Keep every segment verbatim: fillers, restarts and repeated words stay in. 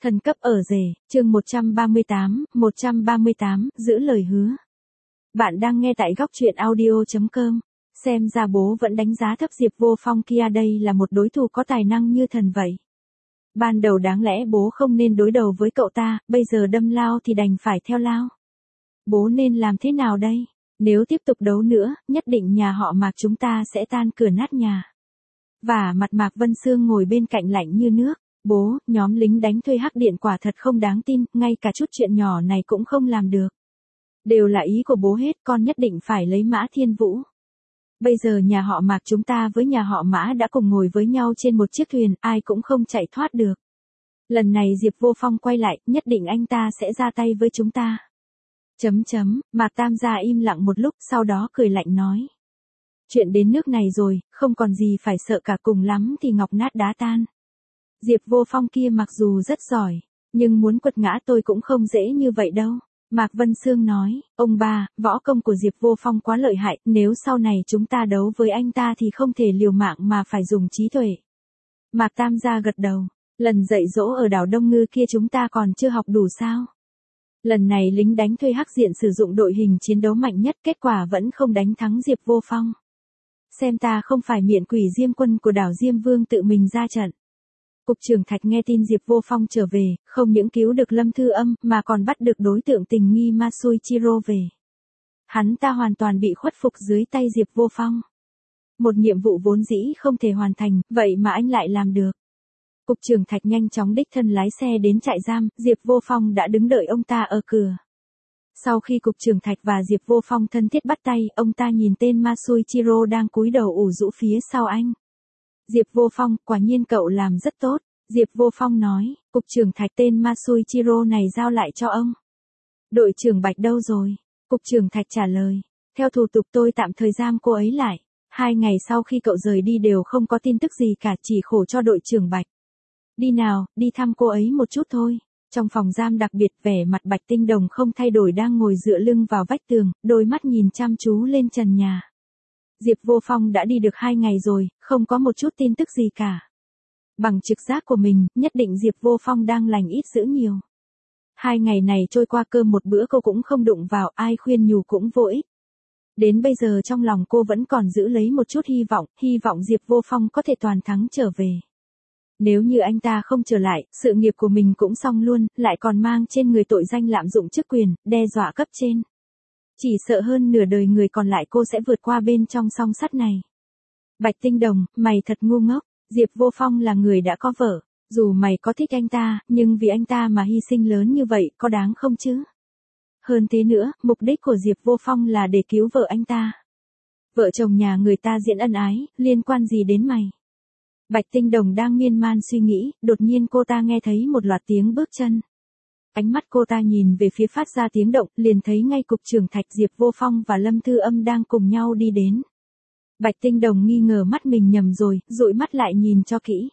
Thần cấp ở rể, chương một trăm ba mươi tám, một trăm ba mươi tám, giữ lời hứa. Bạn đang nghe tại góc truyện audio chấm com. Xem ra bố vẫn đánh giá thấp Diệp Vô Phong kia, đây là một đối thủ có tài năng như thần vậy. Ban đầu đáng lẽ bố không nên đối đầu với cậu ta, bây giờ đâm lao thì đành phải theo lao. Bố nên làm thế nào đây? Nếu tiếp tục đấu nữa, nhất định nhà họ Mạc chúng ta sẽ tan cửa nát nhà. Và mặt Mạc Vân Sương ngồi bên cạnh lạnh như nước. Bố, nhóm lính đánh thuê Hắc Điện quả thật không đáng tin, ngay cả chút chuyện nhỏ này cũng không làm được. Đều là ý của bố hết, con nhất định phải lấy Mã Thiên Vũ. Bây giờ nhà họ Mạc chúng ta với nhà họ Mã đã cùng ngồi với nhau trên một chiếc thuyền, ai cũng không chạy thoát được. Lần này Diệp Vô Phong quay lại, nhất định anh ta sẽ ra tay với chúng ta. Chấm chấm, Mạc Tam gia im lặng một lúc, sau đó cười lạnh nói. Chuyện đến nước này rồi, không còn gì phải sợ cả, cùng lắm thì ngọc nát đá tan. Diệp Vô Phong kia mặc dù rất giỏi, nhưng muốn quật ngã tôi cũng không dễ như vậy đâu. Mạc Vân Sương nói, ông ba, võ công của Diệp Vô Phong quá lợi hại, nếu sau này chúng ta đấu với anh ta thì không thể liều mạng mà phải dùng trí tuệ. Mạc Tam gia gật đầu, lần dạy dỗ ở đảo Đông Ngư kia chúng ta còn chưa học đủ sao? Lần này lính đánh thuê Hắc Diện sử dụng đội hình chiến đấu mạnh nhất, kết quả vẫn không đánh thắng Diệp Vô Phong. Xem ta không phải miện quỷ Diêm Quân của đảo Diêm Vương tự mình ra trận. Cục trưởng Thạch nghe tin Diệp Vô Phong trở về, không những cứu được Lâm Thư Âm mà còn bắt được đối tượng tình nghi Masuichiro về. Hắn ta hoàn toàn bị khuất phục dưới tay Diệp Vô Phong. Một nhiệm vụ vốn dĩ không thể hoàn thành, vậy mà anh lại làm được. Cục trưởng Thạch nhanh chóng đích thân lái xe đến trại giam, Diệp Vô Phong đã đứng đợi ông ta ở cửa. Sau khi Cục trưởng Thạch và Diệp Vô Phong thân thiết bắt tay, ông ta nhìn tên Masuichiro đang cúi đầu ủ rũ phía sau anh. Diệp Vô Phong, quả nhiên cậu làm rất tốt. Diệp Vô Phong nói, Cục trưởng Thạch, tên Masuichiro này giao lại cho ông. Đội trưởng Bạch đâu rồi? Cục trưởng Thạch trả lời, theo thủ tục tôi tạm thời giam cô ấy lại. Hai ngày sau khi cậu rời đi đều không có tin tức gì cả, chỉ khổ cho đội trưởng Bạch. Đi nào, đi thăm cô ấy một chút thôi. Trong phòng giam đặc biệt, vẻ mặt Bạch Tinh Đồng không thay đổi đang ngồi dựa lưng vào vách tường, đôi mắt nhìn chăm chú lên trần nhà. Diệp Vô Phong đã đi được hai ngày rồi, không có một chút tin tức gì cả. Bằng trực giác của mình, nhất định Diệp Vô Phong đang lành ít dữ nhiều. Hai ngày này trôi qua, cơm một bữa cô cũng không đụng vào, ai khuyên nhủ cũng vô ích. Đến bây giờ trong lòng cô vẫn còn giữ lấy một chút hy vọng, hy vọng Diệp Vô Phong có thể toàn thắng trở về. Nếu như anh ta không trở lại, sự nghiệp của mình cũng xong luôn, lại còn mang trên người tội danh lạm dụng chức quyền, đe dọa cấp trên. Chỉ sợ hơn nửa đời người còn lại cô sẽ vượt qua bên trong song sắt này. Bạch Tinh Đồng, mày thật ngu ngốc, Diệp Vô Phong là người đã có vợ, dù mày có thích anh ta, nhưng vì anh ta mà hy sinh lớn như vậy, có đáng không chứ? Hơn thế nữa, mục đích của Diệp Vô Phong là để cứu vợ anh ta. Vợ chồng nhà người ta diễn ân ái, liên quan gì đến mày? Bạch Tinh Đồng đang miên man suy nghĩ, đột nhiên cô ta nghe thấy một loạt tiếng bước chân. Ánh mắt cô ta nhìn về phía phát ra tiếng động, liền thấy ngay Cục trưởng Thạch, Diệp Vô Phong và Lâm Thư Âm đang cùng nhau đi đến. Bạch Tinh Đồng nghi ngờ mắt mình nhầm rồi, dụi mắt lại nhìn cho kỹ.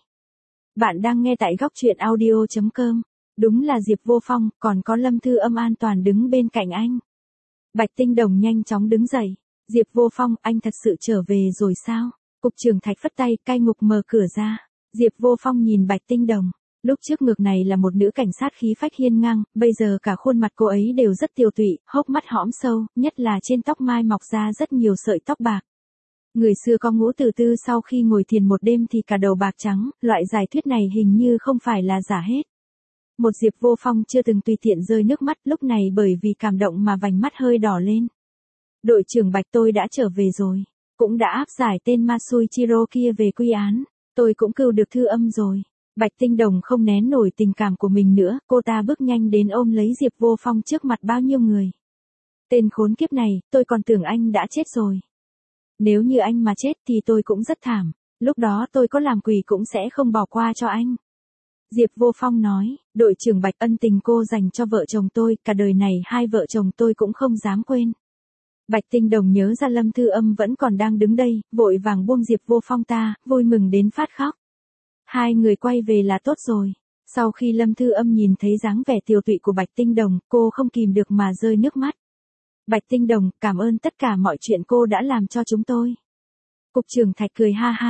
Bạn đang nghe tại góc truyện audio chấm com. Đúng là Diệp Vô Phong, còn có Lâm Thư Âm an toàn đứng bên cạnh anh. Bạch Tinh Đồng nhanh chóng đứng dậy. Diệp Vô Phong, anh thật sự trở về rồi sao? Cục trưởng Thạch phất tay, cai ngục mở cửa ra. Diệp Vô Phong nhìn Bạch Tinh Đồng. Lúc trước ngược này là một nữ cảnh sát khí phách hiên ngang, bây giờ cả khuôn mặt cô ấy đều rất tiều tụy, hốc mắt hõm sâu, nhất là trên tóc mai mọc ra rất nhiều sợi tóc bạc. Người xưa có ngũ từ tư sau khi ngồi thiền một đêm thì cả đầu bạc trắng, loại giải thuyết này hình như không phải là giả hết. Một Diệp Vô Phong chưa từng tùy tiện rơi nước mắt, lúc này bởi vì cảm động mà vành mắt hơi đỏ lên. Đội trưởng Bạch, tôi đã trở về rồi, cũng đã áp giải tên Masuichiro kia về quy án, tôi cũng cứu được Thư Âm rồi. Bạch Tinh Đồng không nén nổi tình cảm của mình nữa, cô ta bước nhanh đến ôm lấy Diệp Vô Phong trước mặt bao nhiêu người. Tên khốn kiếp này, tôi còn tưởng anh đã chết rồi. Nếu như anh mà chết thì tôi cũng rất thảm, lúc đó tôi có làm quỷ cũng sẽ không bỏ qua cho anh. Diệp Vô Phong nói, đội trưởng Bạch, ân tình cô dành cho vợ chồng tôi, cả đời này hai vợ chồng tôi cũng không dám quên. Bạch Tinh Đồng nhớ ra Lâm Thư Âm vẫn còn đang đứng đây, vội vàng buông Diệp Vô Phong ta, vui mừng đến phát khóc. Hai người quay về là tốt rồi. Sau khi Lâm Thư Âm nhìn thấy dáng vẻ tiều tụy của Bạch Tinh Đồng, cô không kìm được mà rơi nước mắt. Bạch Tinh Đồng, cảm ơn tất cả mọi chuyện cô đã làm cho chúng tôi. Cục trưởng Thạch cười ha ha.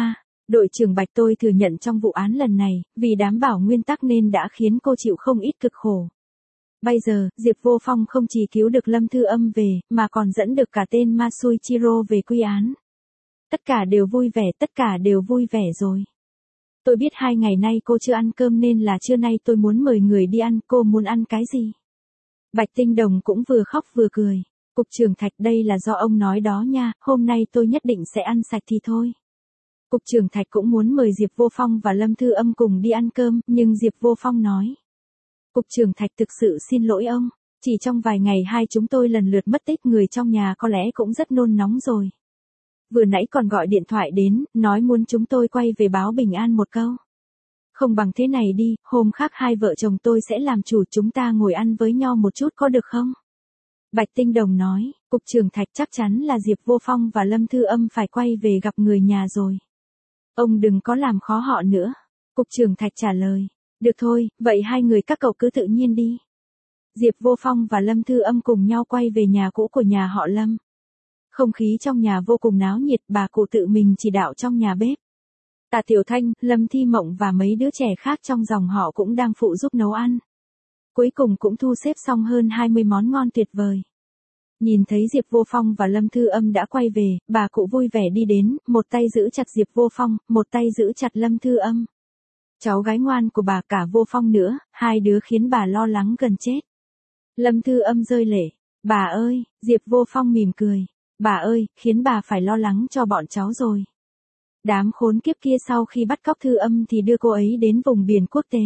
Đội trưởng Bạch, tôi thừa nhận trong vụ án lần này, vì đảm bảo nguyên tắc nên đã khiến cô chịu không ít cực khổ. Bây giờ, Diệp Vô Phong không chỉ cứu được Lâm Thư Âm về, mà còn dẫn được cả tên Masuichiro về quy án. Tất cả đều vui vẻ, tất cả đều vui vẻ rồi. Tôi biết hai ngày nay cô chưa ăn cơm nên là trưa nay tôi muốn mời người đi ăn, cô muốn ăn cái gì? Bạch Tinh Đồng cũng vừa khóc vừa cười. Cục trưởng Thạch, đây là do ông nói đó nha, hôm nay tôi nhất định sẽ ăn sạch thì thôi. Cục trưởng Thạch cũng muốn mời Diệp Vô Phong và Lâm Thư Âm cùng đi ăn cơm, nhưng Diệp Vô Phong nói. Cục trưởng Thạch, thực sự xin lỗi ông, chỉ trong vài ngày hai chúng tôi lần lượt mất tích, người trong nhà có lẽ cũng rất nôn nóng rồi. Vừa nãy còn gọi điện thoại đến, nói muốn chúng tôi quay về báo bình an một câu. Không bằng thế này đi, hôm khác hai vợ chồng tôi sẽ làm chủ, chúng ta ngồi ăn với nhau một chút có được không? Bạch Tinh Đồng nói, Cục trưởng Thạch, chắc chắn là Diệp Vô Phong và Lâm Thư Âm phải quay về gặp người nhà rồi. Ông đừng có làm khó họ nữa. Cục trưởng Thạch trả lời, được thôi, vậy hai người các cậu cứ tự nhiên đi. Diệp Vô Phong và Lâm Thư Âm cùng nhau quay về nhà cũ của nhà họ Lâm. Không khí trong nhà vô cùng náo nhiệt, bà cụ tự mình chỉ đạo trong nhà bếp. Tạ Tiểu Thanh, Lâm Thi Mộng và mấy đứa trẻ khác trong dòng họ cũng đang phụ giúp nấu ăn. Cuối cùng cũng thu xếp xong hơn hai mươi món ngon tuyệt vời. Nhìn thấy Diệp Vô Phong và Lâm Thư Âm đã quay về, bà cụ vui vẻ đi đến, một tay giữ chặt Diệp Vô Phong, một tay giữ chặt Lâm Thư Âm. Cháu gái ngoan của bà, cả Vô Phong nữa, hai đứa khiến bà lo lắng gần chết. Lâm Thư Âm rơi lệ. Bà ơi, Diệp Vô Phong mỉm cười. Bà ơi, khiến bà phải lo lắng cho bọn cháu rồi. Đám khốn kiếp kia sau khi bắt cóc Thư Âm thì đưa cô ấy đến vùng biển quốc tế.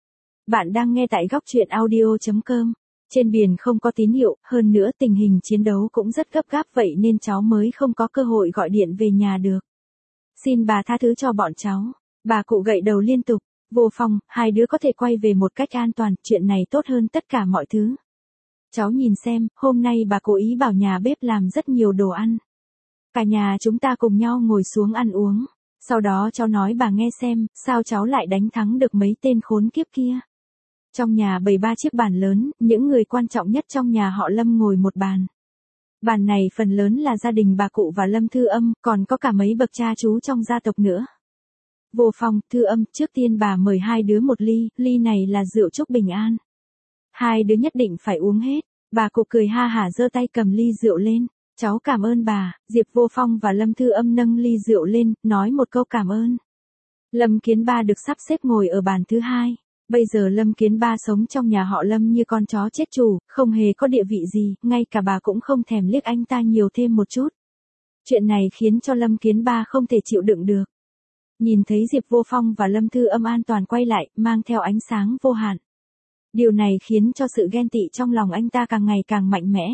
Bạn đang nghe tại góc truyện audio chấm com. Trên biển không có tín hiệu, hơn nữa tình hình chiến đấu cũng rất gấp gáp, vậy nên cháu mới không có cơ hội gọi điện về nhà được. Xin bà tha thứ cho bọn cháu. Bà cụ gậy đầu liên tục. Vô Phong, hai đứa có thể quay về một cách an toàn, chuyện này tốt hơn tất cả mọi thứ. Cháu nhìn xem, hôm nay bà cố ý bảo nhà bếp làm rất nhiều đồ ăn. Cả nhà chúng ta cùng nhau ngồi xuống ăn uống. Sau đó cháu nói bà nghe xem, sao cháu lại đánh thắng được mấy tên khốn kiếp kia. Trong nhà bày ba chiếc bàn lớn, những người quan trọng nhất trong nhà họ Lâm ngồi một bàn. Bàn này phần lớn là gia đình bà cụ và Lâm Thư Âm, còn có cả mấy bậc cha chú trong gia tộc nữa. Vô Phong, Thư Âm, trước tiên bà mời hai đứa một ly, ly này là rượu chúc bình an. Hai đứa nhất định phải uống hết. Bà cụ cười ha hả giơ tay cầm ly rượu lên. Cháu cảm ơn bà. Diệp Vô Phong và Lâm Thư Âm nâng ly rượu lên, nói một câu cảm ơn. Lâm Kiến Ba được sắp xếp ngồi ở bàn thứ hai. Bây giờ Lâm Kiến Ba sống trong nhà họ Lâm như con chó chết chủ, không hề có địa vị gì, ngay cả bà cũng không thèm liếc anh ta nhiều thêm một chút. Chuyện này khiến cho Lâm Kiến Ba không thể chịu đựng được. Nhìn thấy Diệp Vô Phong và Lâm Thư Âm an toàn quay lại, mang theo ánh sáng vô hạn. Điều này khiến cho sự ghen tị trong lòng anh ta càng ngày càng mạnh mẽ.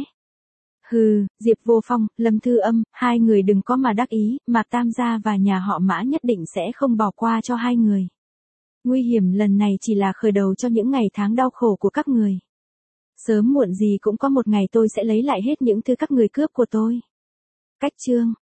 Hừ, Diệp Vô Phong, Lâm Thư Âm, hai người đừng có mà đắc ý, Mạc Tam gia và nhà họ Mã nhất định sẽ không bỏ qua cho hai người. Nguy hiểm lần này chỉ là khởi đầu cho những ngày tháng đau khổ của các người. Sớm muộn gì cũng có một ngày tôi sẽ lấy lại hết những thứ các người cướp của tôi. Cách chương